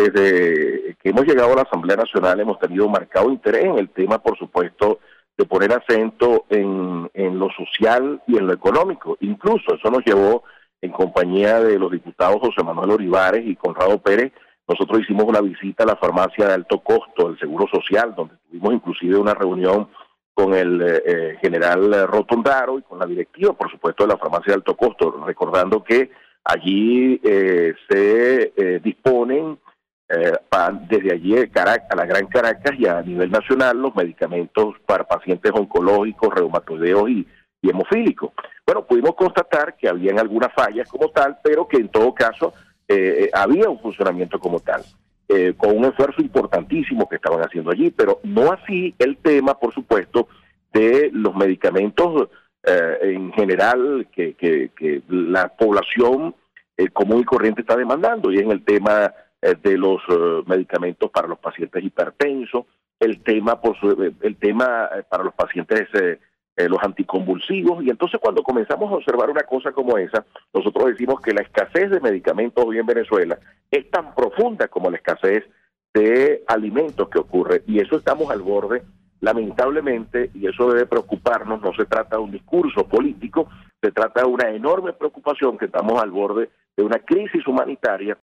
desde que hemos llegado a la Asamblea Nacional hemos tenido un marcado interés en el tema, por supuesto, de poner acento en lo social y en lo económico. Incluso eso nos llevó, en compañía de los diputados José Manuel Olivares y Conrado Pérez, nosotros hicimos una visita a la farmacia de alto costo del Seguro Social, donde tuvimos inclusive una reunión con el general Rotondaro y con la directiva, por supuesto, de la farmacia de alto costo, recordando que allí se disponen desde allí a la Gran Caracas y a nivel nacional los medicamentos para pacientes oncológicos, reumatoideos y hemofílicos. Bueno, pudimos constatar que habían algunas fallas como tal, pero que en todo caso había un funcionamiento como tal, con un esfuerzo importantísimo que estaban haciendo allí, pero no así el tema, por supuesto, de los medicamentos en general que la población común y corriente está demandando, y en el tema de los medicamentos para los pacientes hipertensos, el tema para los pacientes los anticonvulsivos. Y entonces, cuando comenzamos a observar una cosa como esa, nosotros decimos que la escasez de medicamentos hoy en Venezuela es tan profunda como la escasez de alimentos que ocurre, y eso estamos al borde, lamentablemente, y eso debe preocuparnos. No se trata de un discurso político, se trata de una enorme preocupación, que estamos al borde de una crisis humanitaria